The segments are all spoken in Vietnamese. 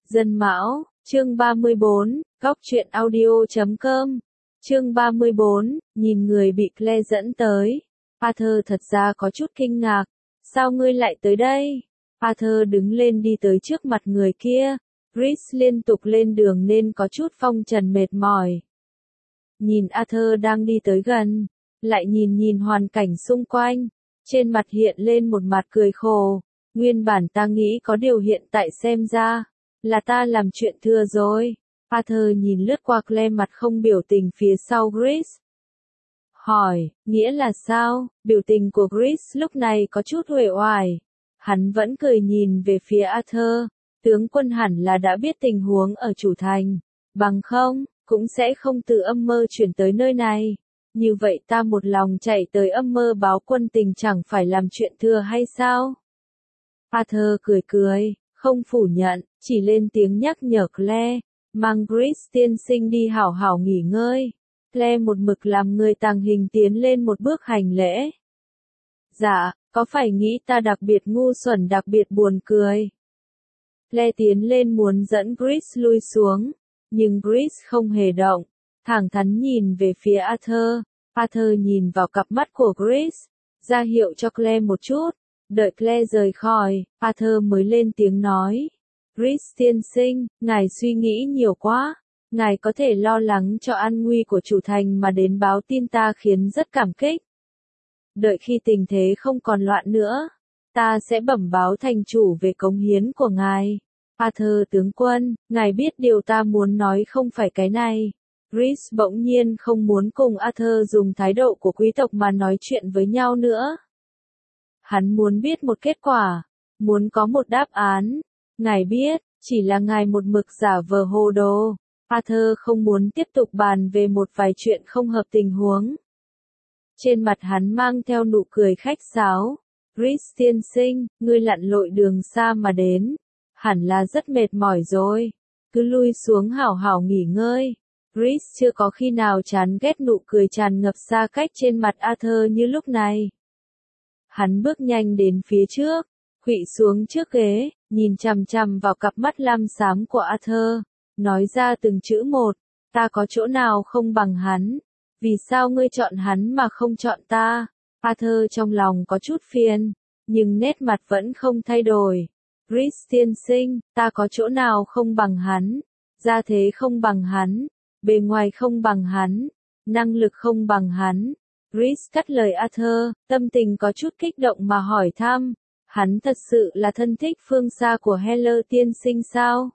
Dân Mão, chương 34, Góc truyện audio.com. Chương 34, nhìn người bị Claire dẫn tới. Arthur thật ra có chút kinh ngạc. Sao ngươi lại tới đây? Arthur đứng lên đi tới trước mặt người kia. Chris liên tục lên đường nên có chút phong trần mệt mỏi. Nhìn Arthur đang đi tới gần, lại nhìn hoàn cảnh xung quanh. Trên mặt hiện lên một mặt cười khổ. Nguyên bản ta nghĩ có điều hiện tại xem ra là ta làm chuyện thừa rồi. Arthur nhìn lướt qua Claire mặt không biểu tình phía sau Chris. Hỏi, nghĩa là sao? Biểu tình của Chris lúc này có chút uể oải. Hắn vẫn cười nhìn về phía Arthur. Tướng quân hẳn là đã biết tình huống ở chủ thành. Bằng không, cũng sẽ không từ âm mơ chuyển tới nơi này. Như vậy ta một lòng chạy tới âm mơ báo quân tình chẳng phải làm chuyện thừa hay sao? Arthur cười, không phủ nhận, chỉ lên tiếng nhắc nhở Claire, mang Chris tiên sinh đi hảo hảo nghỉ ngơi. Claire một mực làm người tàng hình tiến lên một bước hành lễ. Dạ, có phải nghĩ ta đặc biệt ngu xuẩn đặc biệt buồn cười? Claire tiến lên muốn dẫn Chris lui xuống, nhưng Chris không hề động, thẳng thắn nhìn về phía Arthur. Arthur nhìn vào cặp mắt của Chris, ra hiệu cho Claire một chút. Đợi Claire rời khỏi, Arthur mới lên tiếng nói. Chris tiên sinh, ngài suy nghĩ nhiều quá. Ngài có thể lo lắng cho an nguy của chủ thành mà đến báo tin ta khiến rất cảm kích. Đợi khi tình thế không còn loạn nữa, ta sẽ bẩm báo thành chủ về cống hiến của ngài. Arthur tướng quân, ngài biết điều ta muốn nói không phải cái này. Chris bỗng nhiên không muốn cùng Arthur dùng thái độ của quý tộc mà nói chuyện với nhau nữa. Hắn muốn biết một kết quả, muốn có một đáp án. Ngài biết, chỉ là ngài một mực giả vờ hồ đồ. Arthur không muốn tiếp tục bàn về một vài chuyện không hợp tình huống. Trên mặt hắn mang theo nụ cười khách sáo. Chris tiên sinh, ngươi lặn lội đường xa mà đến. Hẳn là rất mệt mỏi rồi. Cứ lui xuống hảo hảo nghỉ ngơi. Chris chưa có khi nào chán ghét nụ cười tràn ngập xa cách trên mặt Arthur như lúc này. Hắn bước nhanh đến phía trước, khuỵu xuống trước ghế, nhìn chằm chằm vào cặp mắt lam xám của Arthur, nói ra từng chữ một, ta có chỗ nào không bằng hắn, vì sao ngươi chọn hắn mà không chọn ta? Arthur trong lòng có chút phiền, nhưng nét mặt vẫn không thay đổi. Chris tiên sinh, ta có chỗ nào không bằng hắn, gia thế không bằng hắn, bề ngoài không bằng hắn, năng lực không bằng hắn. Chris cắt lời Arthur, tâm tình có chút kích động mà hỏi thăm, hắn thật sự là thân thích phương xa của Heller tiên sinh sao?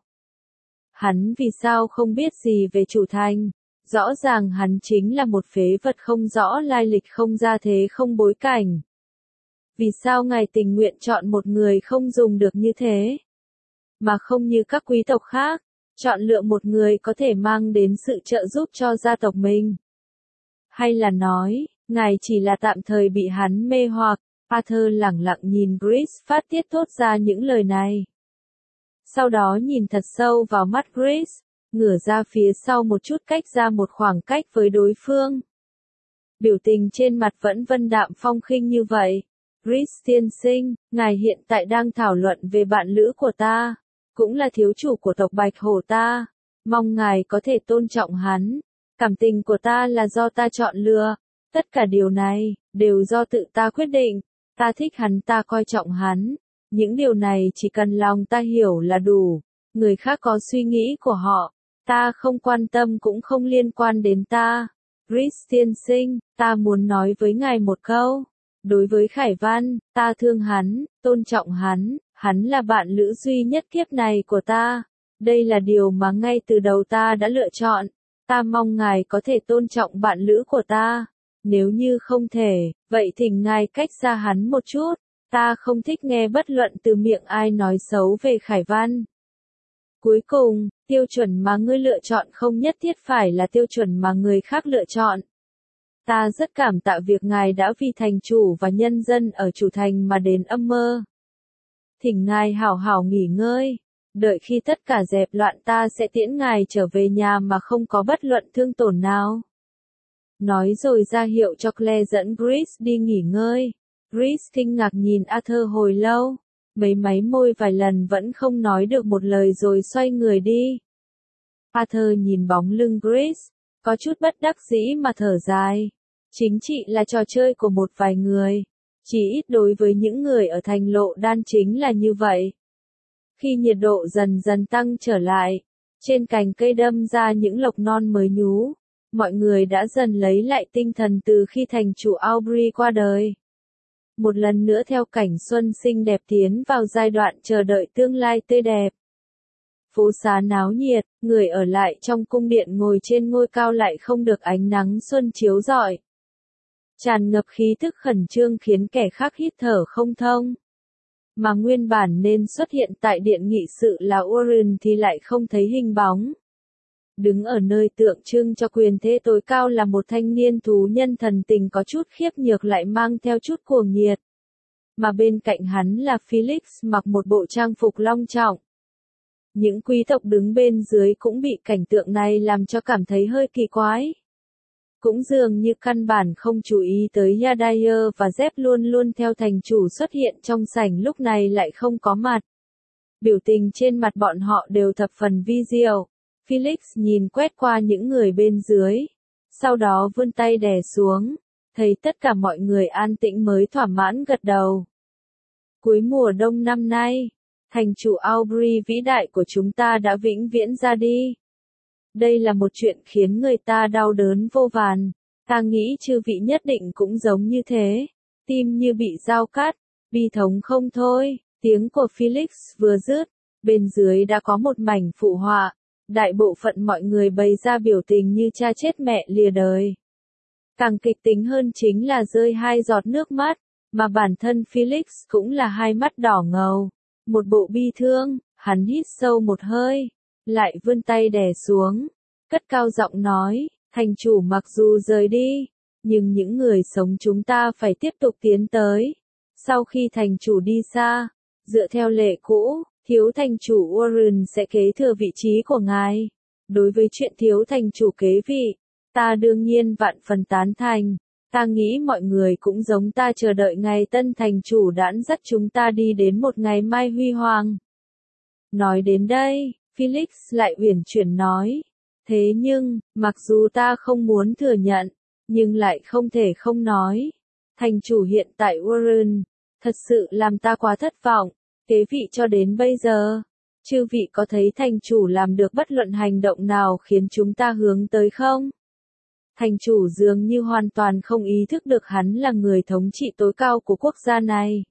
Hắn vì sao không biết gì về chủ thành? Rõ ràng hắn chính là một phế vật không rõ lai lịch không gia thế không bối cảnh. Vì sao ngài tình nguyện chọn một người không dùng được như thế? Mà không như các quý tộc khác, chọn lựa một người có thể mang đến sự trợ giúp cho gia tộc mình? Hay là nói, ngài chỉ là tạm thời bị hắn mê hoặc? Arthur lẳng lặng nhìn Chris phát tiết thốt ra những lời này. Sau đó nhìn thật sâu vào mắt Chris, ngửa ra phía sau một chút cách ra một khoảng cách với đối phương. Biểu tình trên mặt vẫn vân đạm phong khinh như vậy. Chris tiên sinh, ngài hiện tại đang thảo luận về bạn lữ của ta, cũng là thiếu chủ của tộc Bạch Hổ ta. Mong ngài có thể tôn trọng hắn. Cảm tình của ta là do ta chọn lựa. Tất cả điều này, đều do tự ta quyết định. Ta thích hắn, ta coi trọng hắn. Những điều này chỉ cần lòng ta hiểu là đủ. Người khác có suy nghĩ của họ, ta không quan tâm cũng không liên quan đến ta. Chris tiên sinh, ta muốn nói với ngài một câu. Đối với Khải Văn, ta thương hắn, tôn trọng hắn, hắn là bạn lữ duy nhất kiếp này của ta. Đây là điều mà ngay từ đầu ta đã lựa chọn. Ta mong ngài có thể tôn trọng bạn lữ của ta. Nếu như không thể, vậy thỉnh ngài cách xa hắn một chút. Ta không thích nghe bất luận từ miệng ai nói xấu về Khải Văn. Cuối cùng, tiêu chuẩn mà ngươi lựa chọn không nhất thiết phải là tiêu chuẩn mà người khác lựa chọn. Ta rất cảm tạ việc ngài đã vì thành chủ và nhân dân ở chủ thành mà đến âm mơ. Thỉnh ngài hảo hảo nghỉ ngơi. Đợi khi tất cả dẹp loạn ta sẽ tiễn ngài trở về nhà mà không có bất luận thương tổn nào. Nói rồi ra hiệu cho Claire dẫn Chris đi nghỉ ngơi. Chris kinh ngạc nhìn Arthur hồi lâu. mấy máy môi vài lần vẫn không nói được một lời rồi xoay người đi. Arthur nhìn bóng lưng Grace, có chút bất đắc dĩ mà thở dài. Chính trị là trò chơi của một vài người. Chỉ ít đối với những người ở thành Lộ Đan chính là như vậy. Khi nhiệt độ dần dần tăng trở lại, trên cành cây đâm ra những lộc non mới nhú, mọi người đã dần lấy lại tinh thần từ khi thành chủ Aubrey qua đời. Một lần nữa theo cảnh xuân xinh đẹp tiến vào giai đoạn chờ đợi tương lai tươi đẹp. Phố xá náo nhiệt, người ở lại trong cung điện ngồi trên ngôi cao lại không được ánh nắng xuân chiếu rọi. Tràn ngập khí thức khẩn trương khiến kẻ khác hít thở không thông. Mà nguyên bản nên xuất hiện tại điện nghị sự là Warren thì lại không thấy hình bóng. Đứng ở nơi tượng trưng cho quyền thế tối cao là một thanh niên thú nhân thần tình có chút khiếp nhược lại mang theo chút cuồng nhiệt. Mà bên cạnh hắn là Felix mặc một bộ trang phục long trọng. Những quý tộc đứng bên dưới cũng bị cảnh tượng này làm cho cảm thấy hơi kỳ quái. Cũng dường như căn bản không chú ý tới Yadair và Zeb luôn luôn theo thành chủ xuất hiện trong sảnh lúc này lại không có mặt. Biểu tình trên mặt bọn họ đều thập phần vi diệu. Felix nhìn quét qua những người bên dưới. Sau đó vươn tay đè xuống. Thấy tất cả mọi người an tĩnh mới thỏa mãn gật đầu. Cuối mùa đông năm nay, thành chủ Aubrey vĩ đại của chúng ta đã vĩnh viễn ra đi. Đây là một chuyện khiến người ta đau đớn vô vàn. Ta nghĩ chư vị nhất định cũng giống như thế. Tim như bị dao cắt, bi thống không thôi. Tiếng của Felix vừa dứt, bên dưới đã có một mảnh phụ họa. Đại bộ phận mọi người bày ra biểu tình như cha chết mẹ lìa đời. Càng kịch tính hơn chính là rơi hai giọt nước mắt, mà bản thân Felix cũng là hai mắt đỏ ngầu. Một bộ bi thương, hắn hít sâu một hơi, lại vươn tay đè xuống, cất cao giọng nói, thành chủ mặc dù rời đi, nhưng những người sống chúng ta phải tiếp tục tiến tới. Sau khi thành chủ đi xa, dựa theo lệ cũ, thiếu thành chủ Warren sẽ kế thừa vị trí của ngài. Đối với chuyện thiếu thành chủ kế vị, ta đương nhiên vạn phần tán thành. Ta nghĩ mọi người cũng giống ta chờ đợi ngày tân thành chủ đãn dắt chúng ta đi đến một ngày mai huy hoàng. Nói đến đây, Felix lại uyển chuyển nói. Thế nhưng, mặc dù ta không muốn thừa nhận, nhưng lại không thể không nói. Thành chủ hiện tại Warren, thật sự làm ta quá thất vọng. Kế vị cho đến bây giờ, chư vị có thấy thành chủ làm được bất luận hành động nào khiến chúng ta hướng tới không? Thành chủ dường như hoàn toàn không ý thức được hắn là người thống trị tối cao của quốc gia này.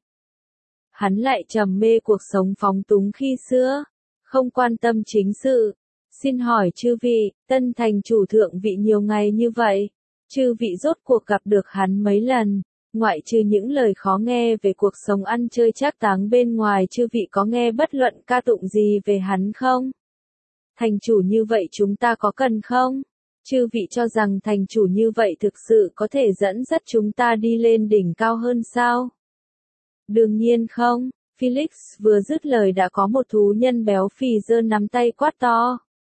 Hắn lại trầm mê cuộc sống phóng túng khi xưa, không quan tâm chính sự. Xin hỏi chư vị, tân thành chủ thượng vị nhiều ngày như vậy, chư vị rốt cuộc gặp được hắn mấy lần? Ngoại trừ những lời khó nghe về cuộc sống ăn chơi trác táng bên ngoài, chư vị có nghe bất luận ca tụng gì về hắn không? Thành chủ như vậy chúng ta có cần không? Chư vị cho rằng thành chủ như vậy thực sự có thể dẫn dắt chúng ta đi lên đỉnh cao hơn sao? Đương nhiên không. Felix vừa dứt lời đã có một thú nhân béo phì giơ nắm tay quát to.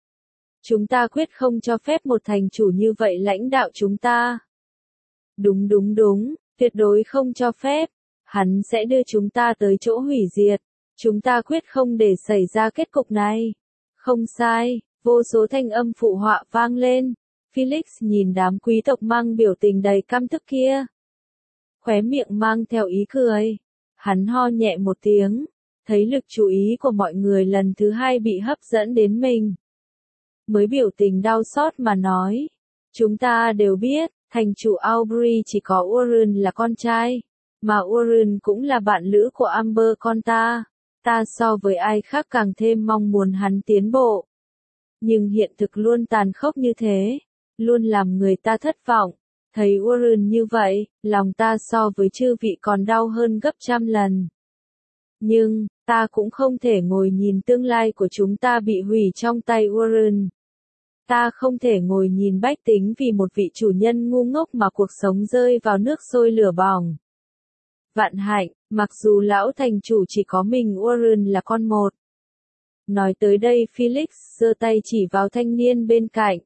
Chúng ta quyết không cho phép một thành chủ như vậy lãnh đạo chúng ta. Đúng, tuyệt đối không cho phép. Hắn sẽ đưa chúng ta tới chỗ hủy diệt. Chúng ta quyết không để xảy ra kết cục này. Không sai, vô số thanh âm phụ họa vang lên. Felix nhìn đám quý tộc mang biểu tình đầy căm tức kia. Khóe miệng mang theo ý cười. Hắn ho nhẹ một tiếng, thấy lực chú ý của mọi người lần thứ hai bị hấp dẫn đến mình. Mới biểu tình đau xót mà nói. Chúng ta đều biết, thành chủ Aubrey chỉ có Warren là con trai, mà Warren cũng là bạn lữ của Amber con ta. Ta so với ai khác càng thêm mong muốn hắn tiến bộ. Nhưng hiện thực luôn tàn khốc như thế, luôn làm người ta thất vọng. Thấy Warren như vậy, lòng ta so với chư vị còn đau hơn gấp trăm lần. Nhưng, ta cũng không thể ngồi nhìn tương lai của chúng ta bị hủy trong tay Warren. Ta không thể ngồi nhìn bách tính vì một vị chủ nhân ngu ngốc mà cuộc sống rơi vào nước sôi lửa bỏng. Vạn hạnh, mặc dù lão thành chủ chỉ có mình Warren là con một. Nói tới đây Felix giơ tay chỉ vào thanh niên bên cạnh.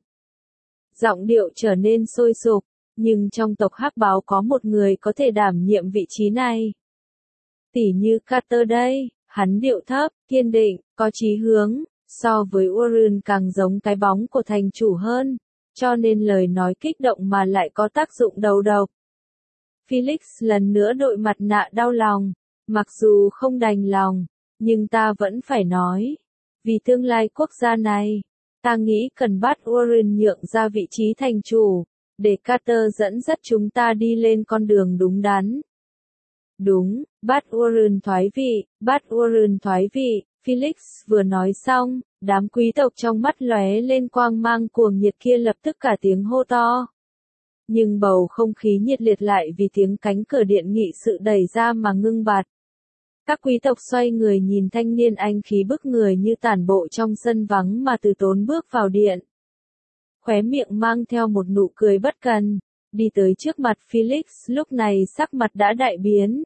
Giọng điệu trở nên sôi sục, nhưng trong tộc Hắc Báo có một người có thể đảm nhiệm vị trí này. Tỉ như Carter đây, hắn điệu thấp, kiên định, có chí hướng, so với Warren càng giống cái bóng của thành chủ hơn, cho nên lời nói kích động mà lại có tác dụng đầu độc. Felix lần nữa đội mặt nạ đau lòng, mặc dù không đành lòng, nhưng ta vẫn phải nói. Vì tương lai quốc gia này, ta nghĩ cần bắt Warren nhượng ra vị trí thành chủ, để Carter dẫn dắt chúng ta đi lên con đường đúng đắn. Đúng, bắt Warren thoái vị, bắt Warren thoái vị, Felix vừa nói xong, đám quý tộc trong mắt lóe lên quang mang cuồng nhiệt kia lập tức cả tiếng hô to. Nhưng bầu không khí nhiệt liệt lại vì tiếng cánh cửa điện nghị sự đẩy ra mà ngưng bặt. Các quý tộc xoay người nhìn thanh niên anh khí bức người như tản bộ trong sân vắng mà từ tốn bước vào điện. Khóe miệng mang theo một nụ cười bất cần, đi tới trước mặt Felix lúc này sắc mặt đã đại biến.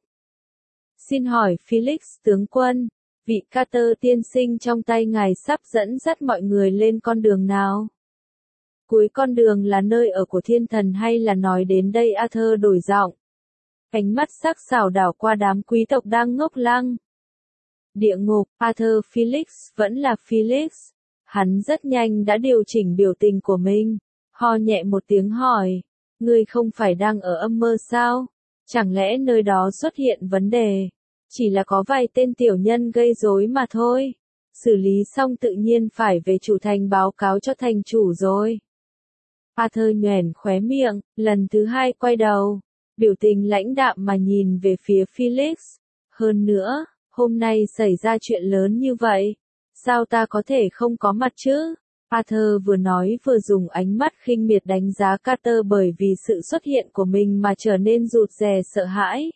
Xin hỏi Felix tướng quân, vị Carter tiên sinh trong tay ngài sắp dẫn dắt mọi người lên con đường nào? Cuối con đường là nơi ở của thiên thần hay là nói đến đây Arthur đổi giọng. Ánh mắt sắc sảo đảo qua đám quý tộc đang ngốc lăng. Địa ngục, Arthur Felix vẫn là Felix. Hắn rất nhanh đã điều chỉnh biểu tình của mình, ho nhẹ một tiếng hỏi, ngươi không phải đang ở âm mơ sao? Chẳng lẽ nơi đó xuất hiện vấn đề? Chỉ là có vài tên tiểu nhân gây rối mà thôi. Xử lý xong tự nhiên phải về chủ thành báo cáo cho thành chủ rồi. Arthur nhoẻn khóe miệng, lần thứ hai quay đầu, biểu tình lãnh đạm mà nhìn về phía Felix. Hơn nữa, hôm nay xảy ra chuyện lớn như vậy, sao ta có thể không có mặt chứ? Arthur vừa nói vừa dùng ánh mắt khinh miệt đánh giá Carter bởi vì sự xuất hiện của mình mà trở nên rụt rè sợ hãi.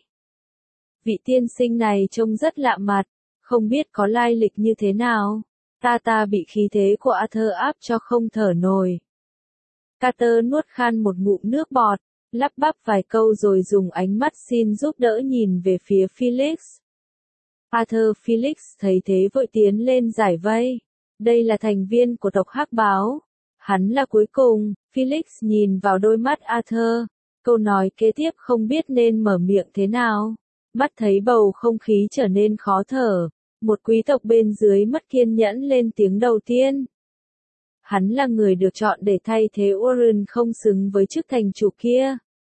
Vị tiên sinh này trông rất lạ mặt, không biết có lai lịch như thế nào. Ta bị khí thế của Arthur áp cho không thở nổi. Carter nuốt khan một ngụm nước bọt, lắp bắp vài câu rồi dùng ánh mắt xin giúp đỡ nhìn về phía Felix. Arthur Felix thấy thế vội tiến lên giải vây. Đây là thành viên của tộc Hắc Báo. Hắn là cuối cùng. Felix nhìn vào đôi mắt Arthur. Câu nói kế tiếp không biết nên mở miệng thế nào. Mắt thấy bầu không khí trở nên khó thở. Một quý tộc bên dưới mất kiên nhẫn lên tiếng đầu tiên. Hắn là người được chọn để thay thế Warren không xứng với chức thành chủ kia.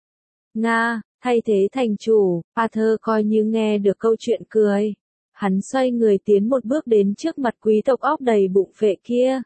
Nga, thay thế thành chủ, Arthur coi như nghe được câu chuyện cười. Hắn xoay người tiến một bước đến trước mặt quý tộc óc đầy bụng phệ kia.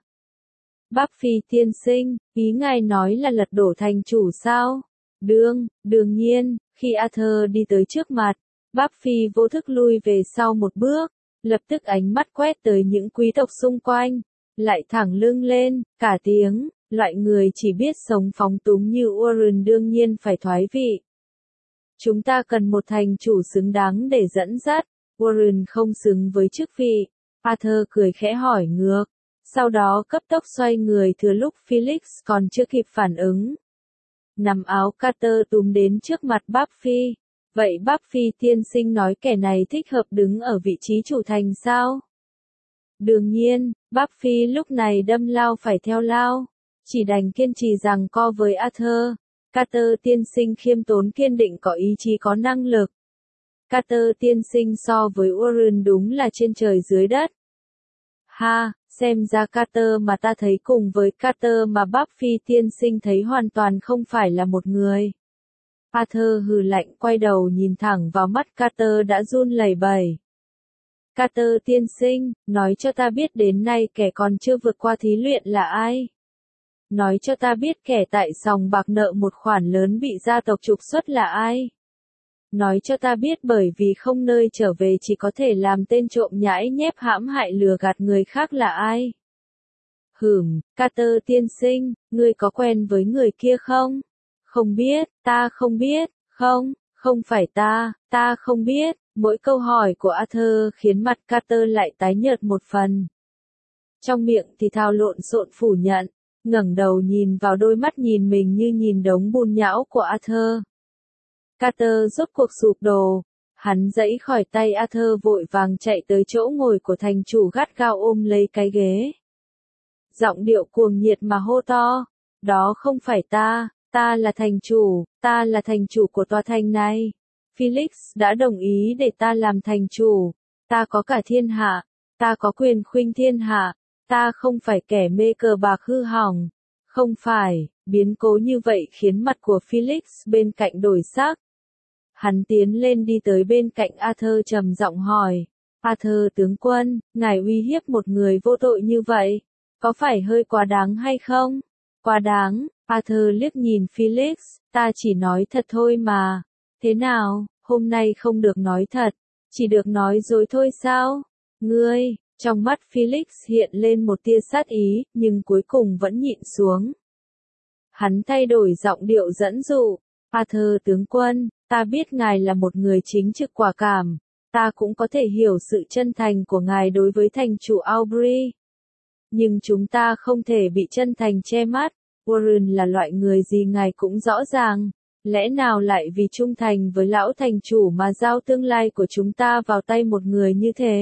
Buffy tiên sinh, ý ngài nói là lật đổ thành chủ sao? Đương nhiên, khi Arthur đi tới trước mặt, Buffy vô thức lui về sau một bước, lập tức ánh mắt quét tới những quý tộc xung quanh, lại thẳng lưng lên, cả tiếng, loại người chỉ biết sống phóng túng như Warren đương nhiên phải thoái vị. Chúng ta cần một thành chủ xứng đáng để dẫn dắt. Warren không xứng với chức vị. Arthur cười khẽ hỏi ngược. Sau đó cấp tốc xoay người thừa lúc Felix còn chưa kịp phản ứng. Nắm áo Carter túm đến trước mặt Buffy. Vậy Buffy tiên sinh nói kẻ này thích hợp đứng ở vị trí chủ thành sao? Đương nhiên, Buffy lúc này đâm lao phải theo lao. Chỉ đành kiên trì giằng co với Arthur. Carter tiên sinh khiêm tốn kiên định có ý chí có năng lực. Carter tiên sinh so với Warren đúng là trên trời dưới đất. Ha, xem ra Carter mà ta thấy cùng với Carter mà Buffy tiên sinh thấy hoàn toàn không phải là một người. Arthur hừ lạnh quay đầu nhìn thẳng vào mắt Carter đã run lẩy bẩy. Carter tiên sinh, nói cho ta biết đến nay kẻ còn chưa vượt qua thí luyện là ai? Nói cho ta biết kẻ tại sòng bạc nợ một khoản lớn bị gia tộc trục xuất là ai? Nói cho ta biết bởi vì không nơi trở về chỉ có thể làm tên trộm nhãi nhép hãm hại lừa gạt người khác là ai? Carter tiên sinh, ngươi có quen với người kia không? Không biết, ta không biết, không phải ta không biết. Mỗi câu hỏi của Arthur khiến mặt Carter lại tái nhợt một phần. Trong miệng thì thao lộn xộn phủ nhận, ngẩng đầu nhìn vào đôi mắt nhìn mình như nhìn đống bùn nhão của Arthur. Carter rốt cuộc sụp đổ, hắn giãy khỏi tay Arthur vội vàng chạy tới chỗ ngồi của thành chủ gắt gao ôm lấy cái ghế. Giọng điệu cuồng nhiệt mà hô to, đó không phải ta là thành chủ của tòa thành này. Felix đã đồng ý để ta làm thành chủ. Ta có cả thiên hạ. Ta có quyền khuynh thiên hạ. Ta không phải kẻ mê cờ bạc hư hỏng. Không phải, biến cố như vậy khiến mặt của Felix bên cạnh đổi sắc. Hắn tiến lên đi tới bên cạnh Arthur trầm giọng hỏi. Arthur tướng quân, ngài uy hiếp một người vô tội như vậy, có phải hơi quá đáng hay không? Quá đáng, Arthur liếc nhìn Felix, ta chỉ nói thật thôi mà. Thế nào, hôm nay không được nói thật, chỉ được nói dối thôi sao? Ngươi, trong mắt Felix hiện lên một tia sát ý, nhưng cuối cùng vẫn nhịn xuống. Hắn thay đổi giọng điệu dẫn dụ. Arthur tướng quân, ta biết ngài là một người chính trực quả cảm. Ta cũng có thể hiểu sự chân thành của ngài đối với thành chủ Aubrey. Nhưng chúng ta không thể bị chân thành che mắt. Warren là loại người gì ngài cũng rõ ràng. Lẽ nào lại vì trung thành với lão thành chủ mà giao tương lai của chúng ta vào tay một người như thế?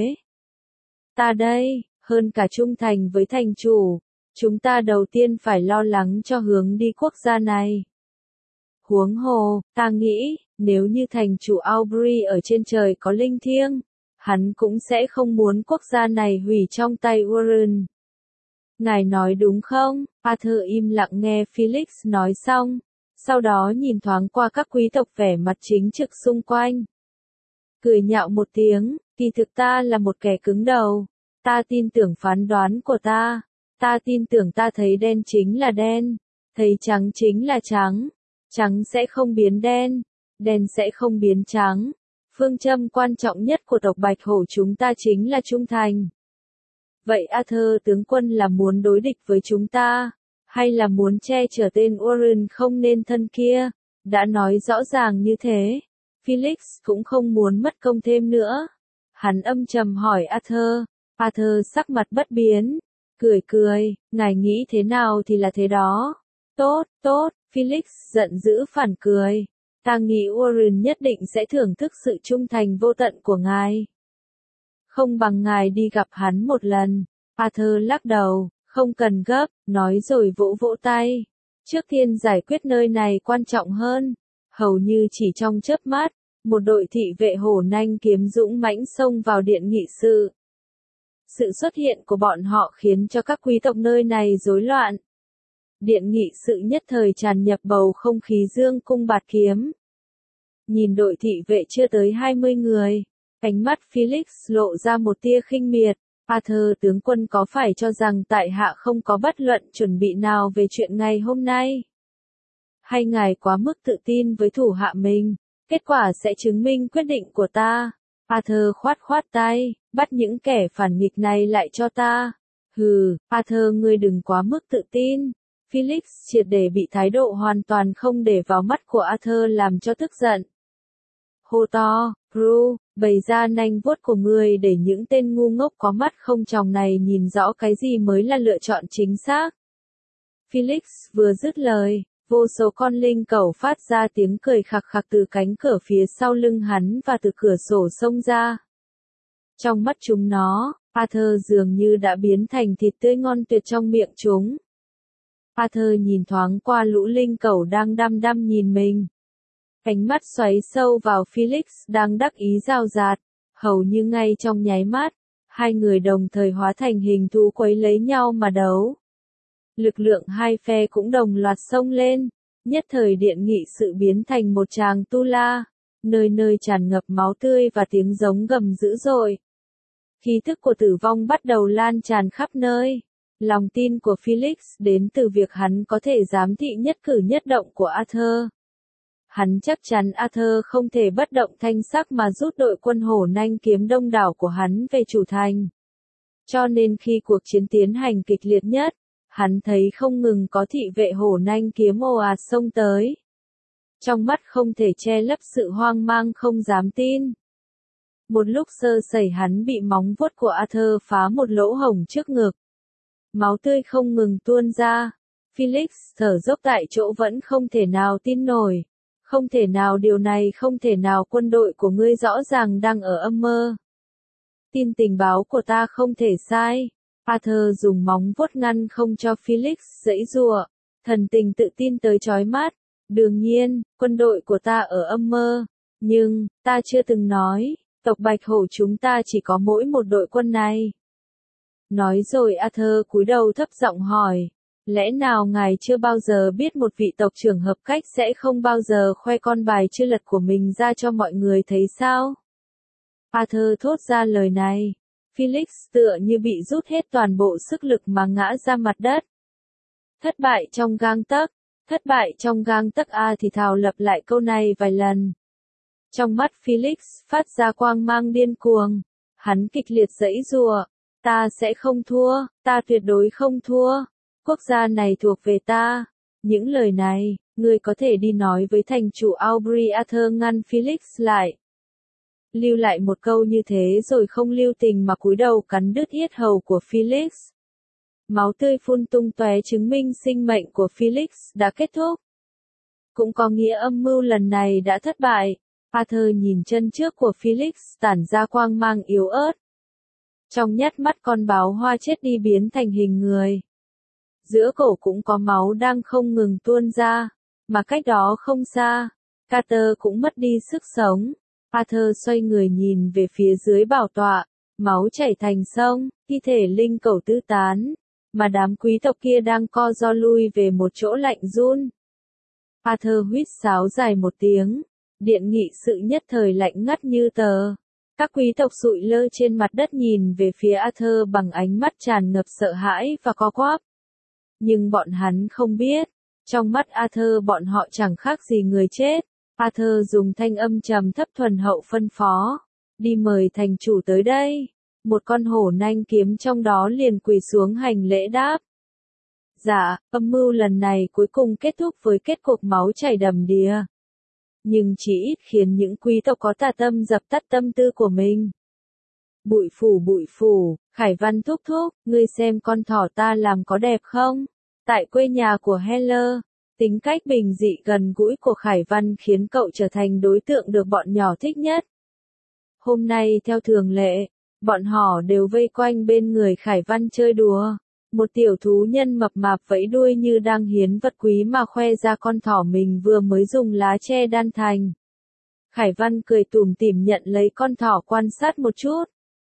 Ta đây, hơn cả trung thành với thành chủ, chúng ta đầu tiên phải lo lắng cho hướng đi quốc gia này. Huống hồ, ta nghĩ, nếu như thành chủ Aubrey ở trên trời có linh thiêng, hắn cũng sẽ không muốn quốc gia này hủy trong tay Warren. Ngài nói đúng không? Arthur im lặng nghe Felix nói xong, sau đó nhìn thoáng qua các quý tộc vẻ mặt chính trực xung quanh. Cười nhạo một tiếng, kỳ thực ta là một kẻ cứng đầu. Ta tin tưởng phán đoán của ta. Ta tin tưởng ta thấy đen chính là đen, thấy trắng chính là trắng. Trắng sẽ không biến đen, đen sẽ không biến trắng. Phương châm quan trọng nhất của tộc Bạch Hổ chúng ta chính là trung thành. Vậy Arthur tướng quân là muốn đối địch với chúng ta, hay là muốn che chở tên Warren không nên thân kia? Đã nói rõ ràng như thế, Felix cũng không muốn mất công thêm nữa. Hắn âm trầm hỏi Arthur. Arthur sắc mặt bất biến, cười cười, ngài nghĩ thế nào thì là thế đó. Tốt, tốt, Felix giận dữ phản cười. Ta nghĩ Warren nhất định sẽ thưởng thức sự trung thành vô tận của ngài. Không bằng ngài đi gặp hắn một lần. Arthur lắc đầu, không cần gấp, nói rồi vỗ vỗ tay. Trước tiên giải quyết nơi này quan trọng hơn. Hầu như chỉ trong chớp mắt, một đội thị vệ hổ nanh kiếm dũng mãnh xông vào điện nghị sự. Sự xuất hiện của bọn họ khiến cho các quý tộc nơi này rối loạn. Điện nghị sự nhất thời tràn nhập bầu không khí dương cung bạt kiếm. Nhìn đội thị vệ chưa tới 20 người, ánh mắt Felix lộ ra một tia khinh miệt. Arthur tướng quân có phải cho rằng tại hạ không có bất luận chuẩn bị nào về chuyện ngày hôm nay? Hay ngài quá mức tự tin với thủ hạ mình, kết quả sẽ chứng minh quyết định của ta? Arthur khoát khoát tay, bắt những kẻ phản nghịch này lại cho ta. Hừ, Arthur ngươi đừng quá mức tự tin. Felix triệt để bị thái độ hoàn toàn không để vào mắt của Arthur làm cho tức giận. Hô to, Gru, bày ra nanh vuốt của ngươi để những tên ngu ngốc có mắt không tròng này nhìn rõ cái gì mới là lựa chọn chính xác. Felix vừa dứt lời, vô số con linh cẩu phát ra tiếng cười khặc khặc từ cánh cửa phía sau lưng hắn và từ cửa sổ xông ra. Trong mắt chúng nó, Arthur dường như đã biến thành thịt tươi ngon tuyệt trong miệng chúng. Arthur nhìn thoáng qua lũ linh cẩu đang đăm đăm nhìn mình. Ánh mắt xoáy sâu vào Felix đang đắc ý rào rạt, hầu như ngay trong nháy mắt, hai người đồng thời hóa thành hình thú quấy lấy nhau mà đấu. Lực lượng hai phe cũng đồng loạt xông lên, nhất thời điện nghị sự biến thành một tràng tu la, nơi nơi tràn ngập máu tươi và tiếng giống gầm dữ dội. Khí thức của tử vong bắt đầu lan tràn khắp nơi. Lòng tin của Felix đến từ việc hắn có thể giám thị nhất cử nhất động của Arthur. Hắn chắc chắn Arthur không thể bất động thanh sắc mà rút đội quân hổ nanh kiếm đông đảo của hắn về chủ thành. Cho nên khi cuộc chiến tiến hành kịch liệt nhất, hắn thấy không ngừng có thị vệ hổ nanh kiếm ồ ạt xông tới. Trong mắt không thể che lấp sự hoang mang không dám tin. Một lúc sơ sẩy hắn bị móng vuốt của Arthur phá một lỗ hổng trước ngực. Máu tươi không ngừng tuôn ra. Felix thở dốc tại chỗ vẫn không thể nào tin nổi. Không thể nào điều này không thể nào quân đội của ngươi rõ ràng đang ở âm mơ. Tin tình báo của ta không thể sai. Arthur dùng móng vuốt ngăn không cho Felix giãy giụa. Thần tình tự tin tới chói mắt. Đương nhiên, quân đội của ta ở âm mơ. Nhưng, ta chưa từng nói, tộc Bạch Hổ chúng ta chỉ có mỗi một đội quân này. Nói rồi Arthur cúi đầu thấp giọng hỏi, lẽ nào ngài chưa bao giờ biết một vị tộc trưởng hợp cách sẽ không bao giờ khoe con bài chưa lật của mình ra cho mọi người thấy sao? Arthur thốt ra lời này. Felix tựa như bị rút hết toàn bộ sức lực mà ngã ra mặt đất. Thất bại trong gang tấc, thất bại trong gang tấc thì thào lặp lại câu này vài lần. Trong mắt Felix phát ra quang mang điên cuồng. Hắn kịch liệt giãy giụa. Ta sẽ không thua, ta tuyệt đối không thua. Quốc gia này thuộc về ta. Những lời này, ngươi có thể đi nói với thành chủ Aubrey. Arthur ngăn Felix lại. Lưu lại một câu như thế rồi không lưu tình mà cúi đầu cắn đứt yết hầu của Felix. Máu tươi phun tung tóe chứng minh sinh mệnh của Felix đã kết thúc. Cũng có nghĩa âm mưu lần này đã thất bại. Arthur nhìn chân trước của Felix tản ra quang mang yếu ớt. Trong nhát mắt con báo hoa chết đi biến thành hình người. Giữa cổ cũng có máu đang không ngừng tuôn ra, mà cách đó không xa, Carter cũng mất đi sức sống. Arthur xoay người nhìn về phía dưới bảo tọa, máu chảy thành sông, thi thể linh cẩu tứ tán, mà đám quý tộc kia đang co ro lui về một chỗ lạnh run. Arthur huýt sáo dài một tiếng, điện nghị sự nhất thời lạnh ngắt như tờ. Các quý tộc sụi lơ trên mặt đất nhìn về phía Arthur bằng ánh mắt tràn ngập sợ hãi và co quắp. Nhưng bọn hắn không biết, trong mắt Arthur bọn họ chẳng khác gì người chết. Arthur dùng thanh âm trầm thấp thuần hậu phân phó, đi mời thành chủ tới đây. Một con hổ nanh kiếm trong đó liền quỳ xuống hành lễ đáp. Dạ, âm mưu lần này cuối cùng kết thúc với kết cục máu chảy đầm đìa. Nhưng chỉ ít khiến những quý tộc có tà tâm dập tắt tâm tư của mình. Bụi phủ, Khải Văn thúc thúc, ngươi xem con thỏ ta làm có đẹp không? Tại quê nhà của Heller, tính cách bình dị gần gũi của Khải Văn khiến cậu trở thành đối tượng được bọn nhỏ thích nhất. Hôm nay theo thường lệ, bọn họ đều vây quanh bên người Khải Văn chơi đùa. Một tiểu thú nhân mập mạp vẫy đuôi như đang hiến vật quý mà khoe ra con thỏ mình vừa mới dùng lá tre đan thành. Khải Văn cười tủm tỉm nhận lấy con thỏ quan sát một chút.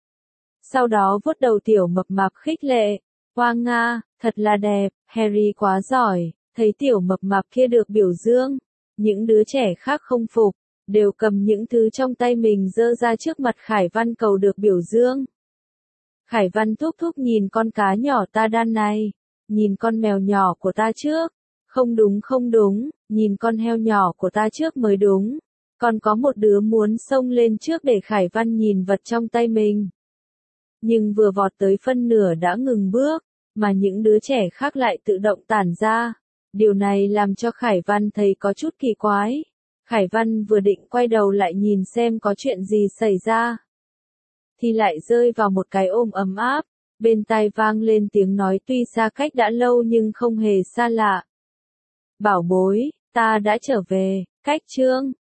Sau đó vuốt đầu tiểu mập mạp khích lệ. Hoa Nga, thật là đẹp, Harry quá giỏi. Thấy tiểu mập mạp kia được biểu dương. Những đứa trẻ khác không phục, đều cầm những thứ trong tay mình giơ ra trước mặt Khải Văn cầu được biểu dương. Khải Văn thúc thúc nhìn con cá nhỏ ta đan này, nhìn con mèo nhỏ của ta trước, không đúng, nhìn con heo nhỏ của ta trước mới đúng, còn có một đứa muốn xông lên trước để Khải Văn nhìn vật trong tay mình. Nhưng vừa vọt tới phân nửa đã ngừng bước, mà những đứa trẻ khác lại tự động tản ra, điều này làm cho Khải Văn thấy có chút kỳ quái. Khải Văn vừa định quay đầu lại nhìn xem có chuyện gì xảy ra, thì lại rơi vào một cái ôm ấm áp, bên tai vang lên tiếng nói tuy xa cách đã lâu nhưng không hề xa lạ. Bảo bối, ta đã trở về, cách chương.